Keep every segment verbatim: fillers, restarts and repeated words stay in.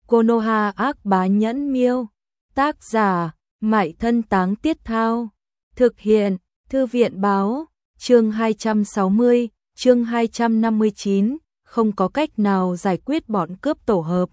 Konoha ác bá nhẫn miêu. Tác giả, Mại Thân Táng Tiết Thao. Thực hiện, Thư viện báo. Chương hai trăm sáu mươi, chương hai trăm năm mươi chín, không có cách nào giải quyết bọn cướp tổ hợp.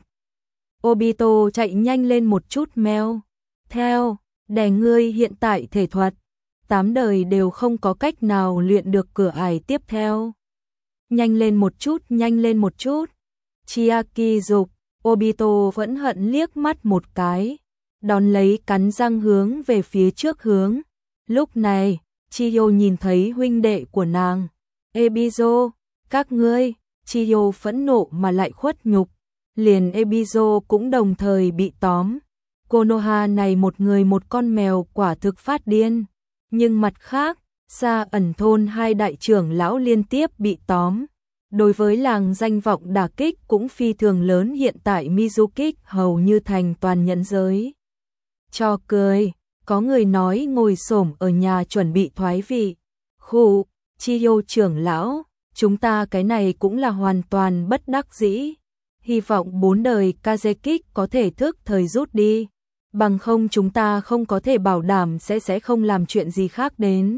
Obito chạy nhanh lên một chút meo. Theo, đè ngươi hiện tại thể thuật, tám đời đều không có cách nào luyện được cửa ải tiếp theo. Nhanh lên một chút, nhanh lên một chút. Chiaki dục, Obito vẫn hận liếc mắt một cái, đón lấy cắn răng hướng về phía trước hướng. Lúc này, Chiyo nhìn thấy huynh đệ của nàng. Ebizo, các ngươi, Chiyo phẫn nộ mà lại khuất nhục. Liền Ebizo cũng đồng thời bị tóm. Konoha này một người một con mèo quả thực phát điên. Nhưng mặt khác, Sa ẩn thôn hai đại trưởng lão liên tiếp bị tóm. Đối với làng danh vọng đả kích cũng phi thường lớn, hiện tại Mizukik hầu như thành toàn nhẫn giới. Cho cười, có người nói ngồi xổm ở nhà chuẩn bị thoái vị. Khụ, Chiyo trưởng lão, chúng ta cái này cũng là hoàn toàn bất đắc dĩ. Hy vọng bốn đời Kazekik có thể thức thời rút đi. Bằng không chúng ta không có thể bảo đảm sẽ sẽ không làm chuyện gì khác đến.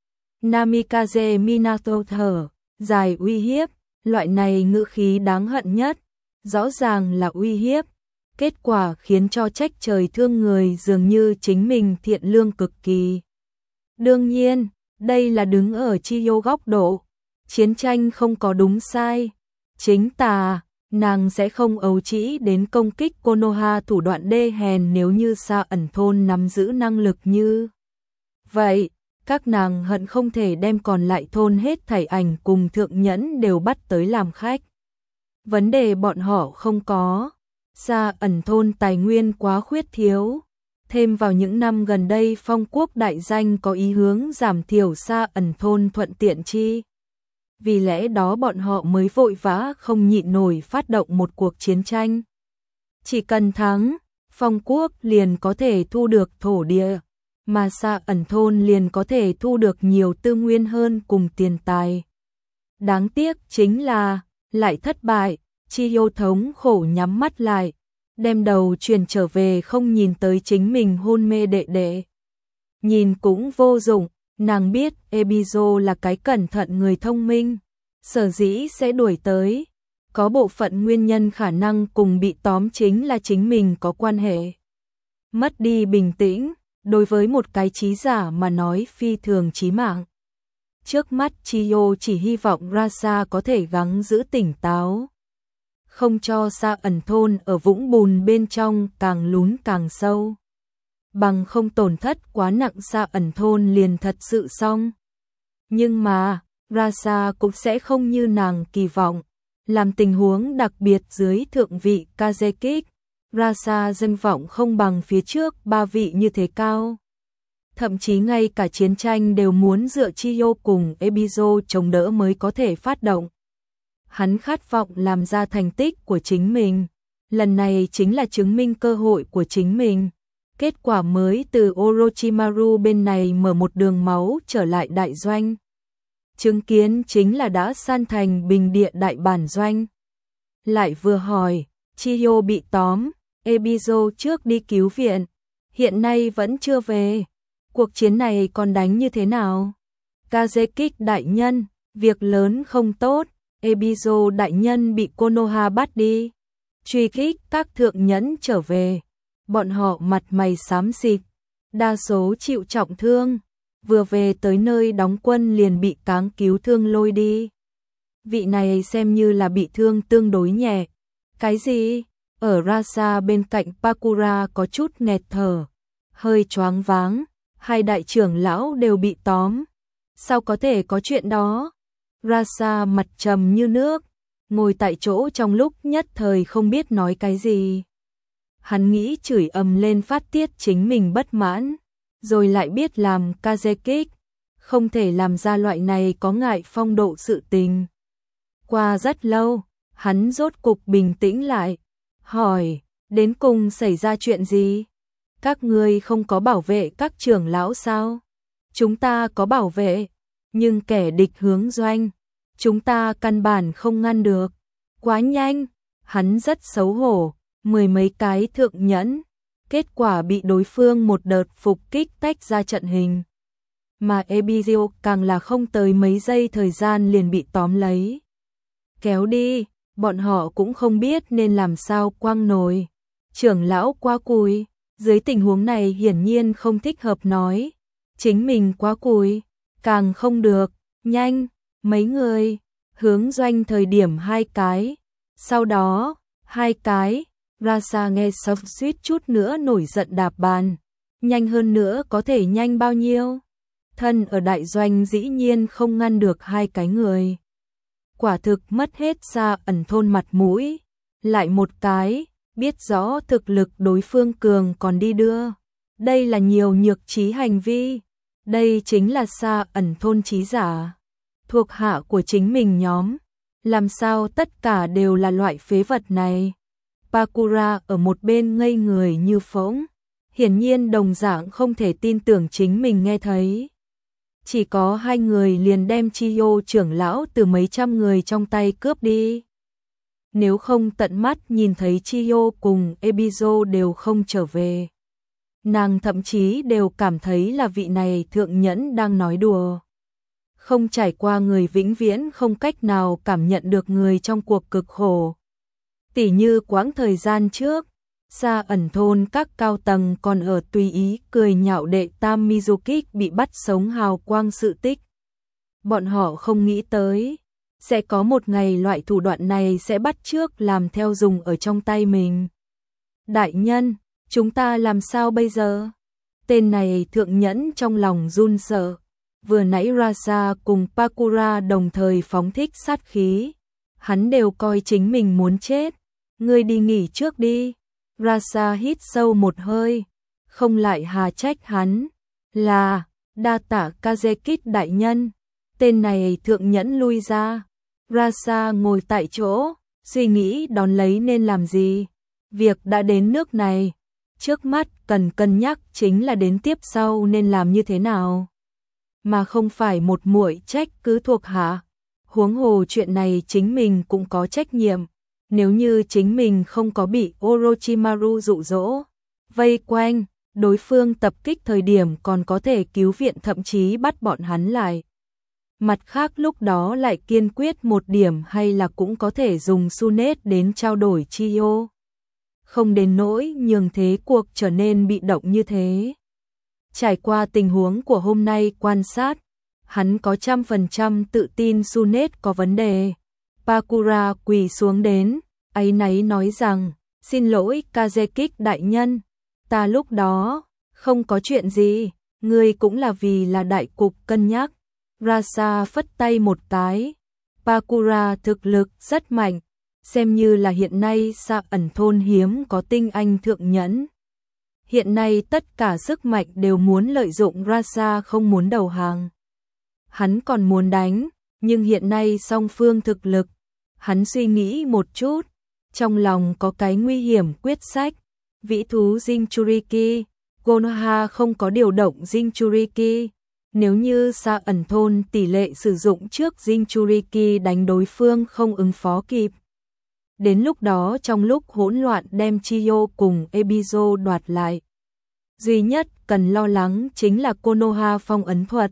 Namikaze Minato thở dài uy hiếp, loại này ngữ khí đáng hận nhất, rõ ràng là uy hiếp, kết quả khiến cho trách trời thương người, dường như chính mình thiện lương cực kỳ. Đương nhiên, đây là đứng ở Chiyo góc độ, chiến tranh không có đúng sai, chính tà, nàng sẽ không ấu trĩ đến công kích Konoha thủ đoạn đê hèn. Nếu như Sa ẩn thôn nắm giữ năng lực như vậy, các nàng hận không thể đem còn lại thôn hết thảy ảnh cùng thượng nhẫn đều bắt tới làm khách. Vấn đề bọn họ không có. Sa ẩn thôn tài nguyên quá khuyết thiếu. Thêm vào những năm gần đây phong quốc đại danh có ý hướng giảm thiểu Sa ẩn thôn thuận tiện chi. Vì lẽ đó bọn họ mới vội vã không nhịn nổi phát động một cuộc chiến tranh. Chỉ cần thắng, phong quốc liền có thể thu được thổ địa, mà Sa ẩn thôn liền có thể thu được nhiều tư nguyên hơn cùng tiền tài. Đáng tiếc chính là, lại thất bại, Chiyo thống khổ nhắm mắt lại, đem đầu chuyển trở về, không nhìn tới chính mình hôn mê đệ đệ. Nhìn cũng vô dụng, nàng biết Ebizo là cái cẩn thận người thông minh, sở dĩ sẽ đuổi tới. Có bộ phận nguyên nhân khả năng cùng bị tóm chính là chính mình có quan hệ. Mất đi bình tĩnh, đối với một cái trí giả mà nói phi thường chí mạng. Trước mắt Chiyo chỉ hy vọng Rasa có thể gắng giữ tỉnh táo, không cho Sa ẩn thôn ở vũng bùn bên trong càng lún càng sâu. Bằng không tổn thất quá nặng Sa ẩn thôn liền thật sự xong. Nhưng mà, Rasa cũng sẽ không như nàng kỳ vọng, làm tình huống đặc biệt dưới thượng vị Kazekik. Rasa danh vọng không bằng phía trước ba vị như thế cao. Thậm chí ngay cả chiến tranh đều muốn dựa Chiyo cùng Ebizo chống đỡ mới có thể phát động. Hắn khát vọng làm ra thành tích của chính mình. Lần này chính là chứng minh cơ hội của chính mình. Kết quả mới từ Orochimaru bên này mở một đường máu trở lại đại doanh. Chứng kiến chính là đã san thành bình địa đại bản doanh. Lại vừa hỏi, Chiyo bị tóm, Ebizo trước đi cứu viện, hiện nay vẫn chưa về. Cuộc chiến này còn đánh như thế nào? Kazekik đại nhân, việc lớn không tốt, Ebizo đại nhân bị Konoha bắt đi. Truy kích các thượng nhẫn trở về, bọn họ mặt mày xám xịt, đa số chịu trọng thương, vừa về tới nơi đóng quân liền bị cáng cứu thương lôi đi. Vị này xem như là bị thương tương đối nhẹ. Cái gì? Ở Rasa bên cạnh Pakura có chút nghẹt thở, hơi choáng váng, hai đại trưởng lão đều bị tóm. Sao có thể có chuyện đó? Rasa mặt trầm như nước, ngồi tại chỗ trong lúc nhất thời không biết nói cái gì. Hắn nghĩ chửi ầm lên phát tiết chính mình bất mãn, rồi lại biết làm Kazekik, không thể làm ra loại này có ngại phong độ sự tình. Qua rất lâu, hắn rốt cục bình tĩnh lại, hỏi, đến cùng xảy ra chuyện gì? Các ngươi không có bảo vệ các trưởng lão sao? Chúng ta có bảo vệ, nhưng kẻ địch hướng doanh, chúng ta căn bản không ngăn được. Quá nhanh, hắn rất xấu hổ, mười mấy cái thượng nhẫn, kết quả bị đối phương một đợt phục kích tách ra trận hình. Mà Ebizio càng là không tới mấy giây thời gian liền bị tóm lấy. Kéo đi, bọn họ cũng không biết nên làm sao quăng nồi. Trưởng lão quá cùi, dưới tình huống này hiển nhiên không thích hợp nói. Chính mình quá cùi, càng không được, nhanh, mấy người, hướng doanh thời điểm hai cái. Sau đó, hai cái, Rasa nghe sốc suýt chút nữa nổi giận đạp bàn. Nhanh hơn nữa có thể nhanh bao nhiêu? Thân ở đại doanh dĩ nhiên không ngăn được hai cái người. Quả thực mất hết Sa Ẩn thôn mặt mũi. Lại một cái, biết rõ thực lực đối phương cường còn đi đưa. Đây là nhiều nhược trí hành vi. Đây chính là Sa Ẩn thôn trí giả. Thuộc hạ của chính mình nhóm. Làm sao tất cả đều là loại phế vật này? Pakura ở một bên ngây người như phỗng. Hiển nhiên đồng dạng không thể tin tưởng chính mình nghe thấy. Chỉ có hai người liền đem Chiyo trưởng lão từ mấy trăm người trong tay cướp đi. Nếu không tận mắt nhìn thấy Chiyo cùng Ebizo đều không trở về. Nàng thậm chí đều cảm thấy là vị này thượng nhẫn đang nói đùa. Không trải qua người vĩnh viễn không cách nào cảm nhận được người trong cuộc cực khổ. Tỉ như quãng thời gian trước, Sa Ẩn thôn các cao tầng còn ở tùy ý cười nhạo đệ tam Mizuki bị bắt sống hào quang sự tích. Bọn họ không nghĩ tới, sẽ có một ngày loại thủ đoạn này sẽ bắt chước làm theo dùng ở trong tay mình. Đại nhân, chúng ta làm sao bây giờ? Tên này thượng nhẫn trong lòng run sợ. Vừa nãy Rasa cùng Pakura đồng thời phóng thích sát khí. Hắn đều coi chính mình muốn chết. Ngươi đi nghỉ trước đi. Rasa hít sâu một hơi. Không lại hà trách hắn. Là, đa tạ Kazekit đại nhân. Tên này thượng nhẫn lui ra. Rasa ngồi tại chỗ, suy nghĩ đón lấy nên làm gì. Việc đã đến nước này. Trước mắt cần cân nhắc chính là đến tiếp sau nên làm như thế nào. Mà không phải một muội trách cứ thuộc hạ. Huống hồ chuyện này chính mình cũng có trách nhiệm. Nếu như chính mình không có bị Orochimaru dụ dỗ, vây quanh, đối phương tập kích thời điểm còn có thể cứu viện thậm chí bắt bọn hắn lại. Mặt khác lúc đó lại kiên quyết một điểm hay là cũng có thể dùng Sunet đến trao đổi Chiyo. Không đến nỗi nhường thế cuộc trở nên bị động như thế. Trải qua tình huống của hôm nay quan sát, hắn có trăm phần trăm tự tin Sunet có vấn đề. Pakura quỳ xuống đến, áy náy nói rằng, xin lỗi Kazekit đại nhân, ta lúc đó, không có chuyện gì, ngươi cũng là vì là đại cục cân nhắc. Rasa phất tay một cái, Pakura thực lực rất mạnh, xem như là hiện nay Sa Ẩn thôn hiếm có tinh anh thượng nhẫn. Hiện nay tất cả sức mạnh đều muốn lợi dụng Rasa không muốn đầu hàng. Hắn còn muốn đánh, nhưng hiện nay song phương thực lực. Hắn suy nghĩ một chút, trong lòng có cái nguy hiểm quyết sách. Vĩ thú Jinchuriki, Konoha không có điều động Jinchuriki. Nếu như Sa Ẩn thôn tỷ lệ sử dụng trước Jinchuriki đánh đối phương không ứng phó kịp. Đến lúc đó trong lúc hỗn loạn đem Chiyo cùng Ebizo đoạt lại. Duy nhất cần lo lắng chính là Konoha phong ấn thuật,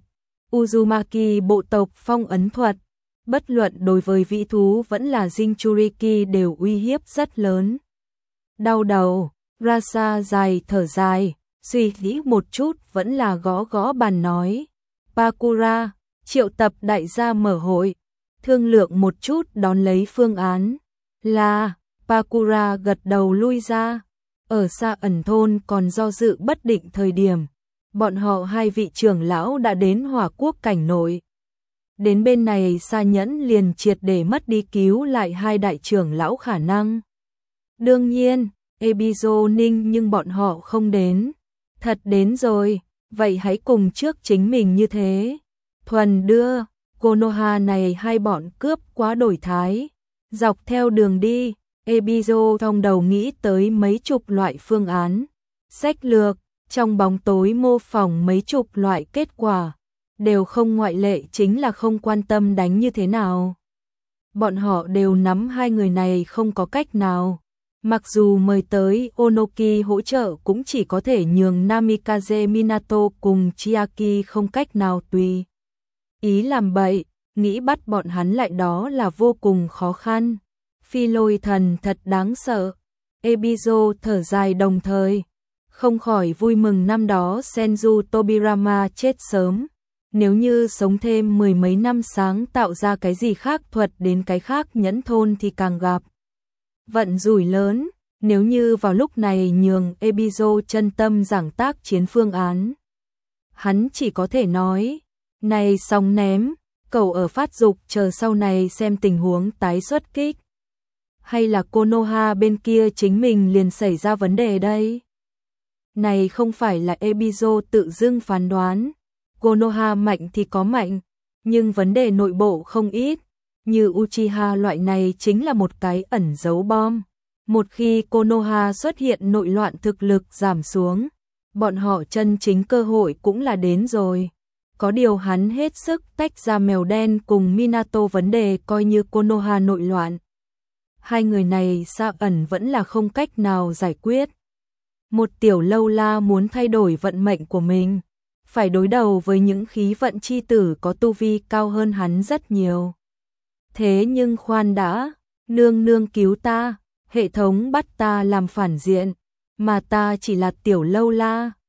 Uzumaki bộ tộc phong ấn thuật. Bất luận đối với vĩ thú vẫn là Jinchuriki đều uy hiếp rất lớn. Đau đầu, Rasa dài thở dài, suy nghĩ một chút vẫn là gõ gõ bàn nói. Pakura, triệu tập đại gia mở hội, thương lượng một chút đón lấy phương án. Là, Pakura gật đầu lui ra. Ở Sa Ẩn thôn còn do dự bất định thời điểm. Bọn họ hai vị trưởng lão đã đến Hỏa Quốc cảnh nội. Đến bên này Sa Nhẫn liền triệt để mất đi cứu lại hai đại trưởng lão khả năng. Đương nhiên, Ebizo ninh nhưng bọn họ không đến. Thật đến rồi, vậy hãy cùng trước chính mình như thế. Thuần đưa, Konoha này hai bọn cướp quá đổi thái. Dọc theo đường đi, Ebizo trong đầu nghĩ tới mấy chục loại phương án. Sách lược, trong bóng tối mô phỏng mấy chục loại kết quả. Đều không ngoại lệ chính là không quan tâm đánh như thế nào. Bọn họ đều nắm hai người này không có cách nào. Mặc dù mời tới Onoki hỗ trợ cũng chỉ có thể nhường Namikaze Minato cùng Chiaki không cách nào tùy ý làm bậy, nghĩ bắt bọn hắn lại đó là vô cùng khó khăn. Phi lôi thần thật đáng sợ. Ebizo thở dài đồng thời, không khỏi vui mừng năm đó Senju Tobirama chết sớm. Nếu như sống thêm mười mấy năm sáng tạo ra cái gì khác thuật đến cái khác nhẫn thôn thì càng gặp vận rủi lớn. Nếu như vào lúc này nhường Ebizo chân tâm giảng tác chiến phương án, hắn chỉ có thể nói, này xong ném, cậu ở phát dục chờ sau này xem tình huống tái xuất kích. Hay là Konoha bên kia chính mình liền xảy ra vấn đề đây? Này không phải là Ebizo tự dưng phán đoán. Konoha mạnh thì có mạnh, nhưng vấn đề nội bộ không ít. Như Uchiha loại này chính là một cái ẩn giấu bom. Một khi Konoha xuất hiện nội loạn thực lực giảm xuống, bọn họ chân chính cơ hội cũng là đến rồi. Có điều hắn hết sức tách ra mèo đen cùng Minato vấn đề coi như Konoha nội loạn. Hai người này xa ẩn vẫn là không cách nào giải quyết. Một tiểu lâu la muốn thay đổi vận mệnh của mình, phải đối đầu với những khí vận chi tử có tu vi cao hơn hắn rất nhiều. Thế nhưng khoan đã, nương nương cứu ta, hệ thống bắt ta làm phản diện, mà ta chỉ là tiểu lâu la.